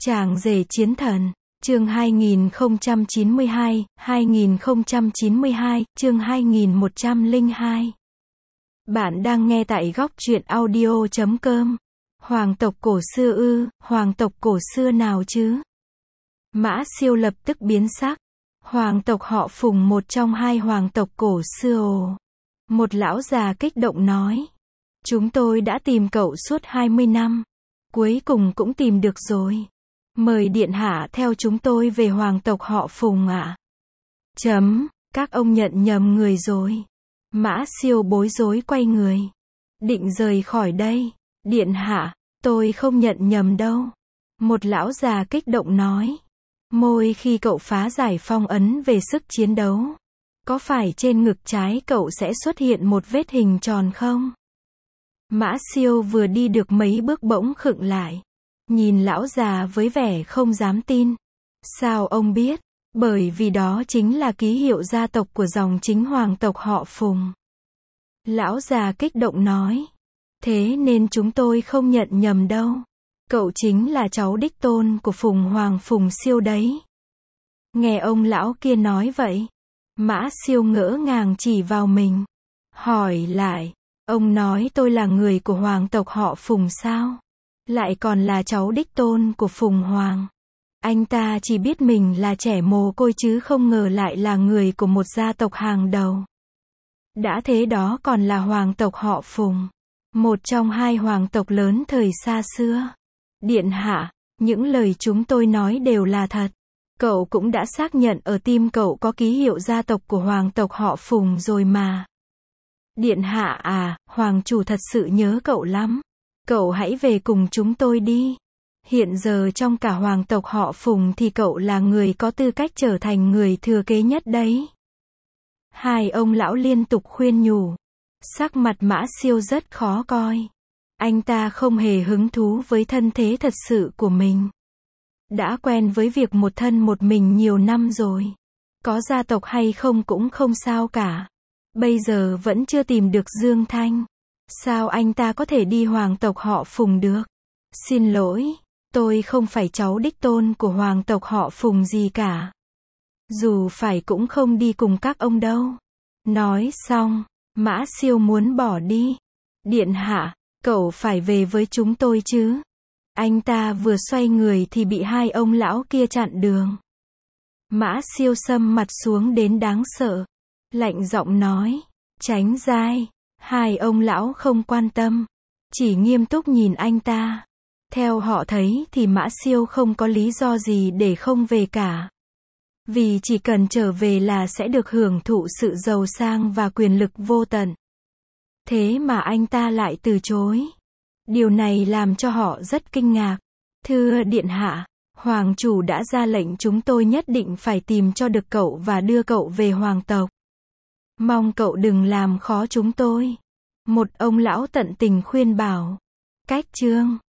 Chàng rể chiến thần, chương 2092, chương 2102. Bạn đang nghe tại góc truyện audio.com. Hoàng tộc cổ xưa ư, hoàng tộc cổ xưa nào chứ? Mã Siêu lập tức biến sắc. Hoàng tộc họ Phùng, một trong hai hoàng tộc cổ xưa ồ. Một lão già kích động nói. Chúng tôi đã tìm cậu suốt 20 năm. Cuối cùng cũng tìm được rồi. Mời điện hạ theo chúng tôi về hoàng tộc họ Phùng ạ. Các ông nhận nhầm người rồi. Mã Siêu bối rối quay người. Định rời khỏi đây. Điện hạ, tôi không nhận nhầm đâu. Một lão già kích động nói. Môi khi cậu phá giải phong ấn về sức chiến đấu. Có phải trên ngực trái cậu sẽ xuất hiện một vết hình tròn không? Mã Siêu vừa đi được mấy bước bỗng khựng lại. Nhìn lão già với vẻ không dám tin. Sao ông biết? Bởi vì đó chính là ký hiệu gia tộc của dòng chính hoàng tộc họ Phùng. Lão già kích động nói. Thế nên chúng tôi không nhận nhầm đâu. Cậu chính là cháu đích tôn của Phùng Hoàng Phùng Siêu đấy. Nghe ông lão kia nói vậy. Mã Siêu ngỡ ngàng chỉ vào mình. Hỏi lại. Ông nói tôi là người của hoàng tộc họ Phùng sao? Lại còn là cháu đích tôn của Phùng Hoàng. Anh ta chỉ biết mình là trẻ mồ côi chứ không ngờ lại là người của một gia tộc hàng đầu. Đã thế đó còn là hoàng tộc họ Phùng. Một trong hai hoàng tộc lớn thời xa xưa. Điện hạ, những lời chúng tôi nói đều là thật. Cậu cũng đã xác nhận ở tim cậu có ký hiệu gia tộc của hoàng tộc họ Phùng rồi mà. Điện hạ à, hoàng chủ thật sự nhớ cậu lắm. Cậu hãy về cùng chúng tôi đi. Hiện giờ trong cả hoàng tộc họ Phùng thì cậu là người có tư cách trở thành người thừa kế nhất đấy. Hai ông lão liên tục khuyên nhủ. Sắc mặt Mã Siêu rất khó coi. Anh ta không hề hứng thú với thân thế thật sự của mình. Đã quen với việc một thân một mình nhiều năm rồi. Có gia tộc hay không cũng không sao cả. Bây giờ vẫn chưa tìm được Dương Thanh. Sao anh ta có thể đi hoàng tộc họ Phùng được? Xin lỗi, tôi không phải cháu đích tôn của hoàng tộc họ Phùng gì cả. Dù phải cũng không đi cùng các ông đâu. Nói xong, Mã Siêu muốn bỏ đi. Điện hạ, cậu phải về với chúng tôi chứ. Anh ta vừa xoay người thì bị hai ông lão kia chặn đường. Mã Siêu sầm mặt xuống đến đáng sợ. Lạnh giọng nói, tránh ra. Hai ông lão không quan tâm. Chỉ nghiêm túc nhìn anh ta. Theo họ thấy thì Mã Siêu không có lý do gì để không về cả. Vì chỉ cần trở về là sẽ được hưởng thụ sự giàu sang và quyền lực vô tận. Thế mà anh ta lại từ chối. Điều này làm cho họ rất kinh ngạc. Thưa điện hạ, hoàng chủ đã ra lệnh chúng tôi nhất định phải tìm cho được cậu và đưa cậu về hoàng tộc. Mong cậu đừng làm khó chúng tôi. Một ông lão tận tình khuyên bảo. Cách chương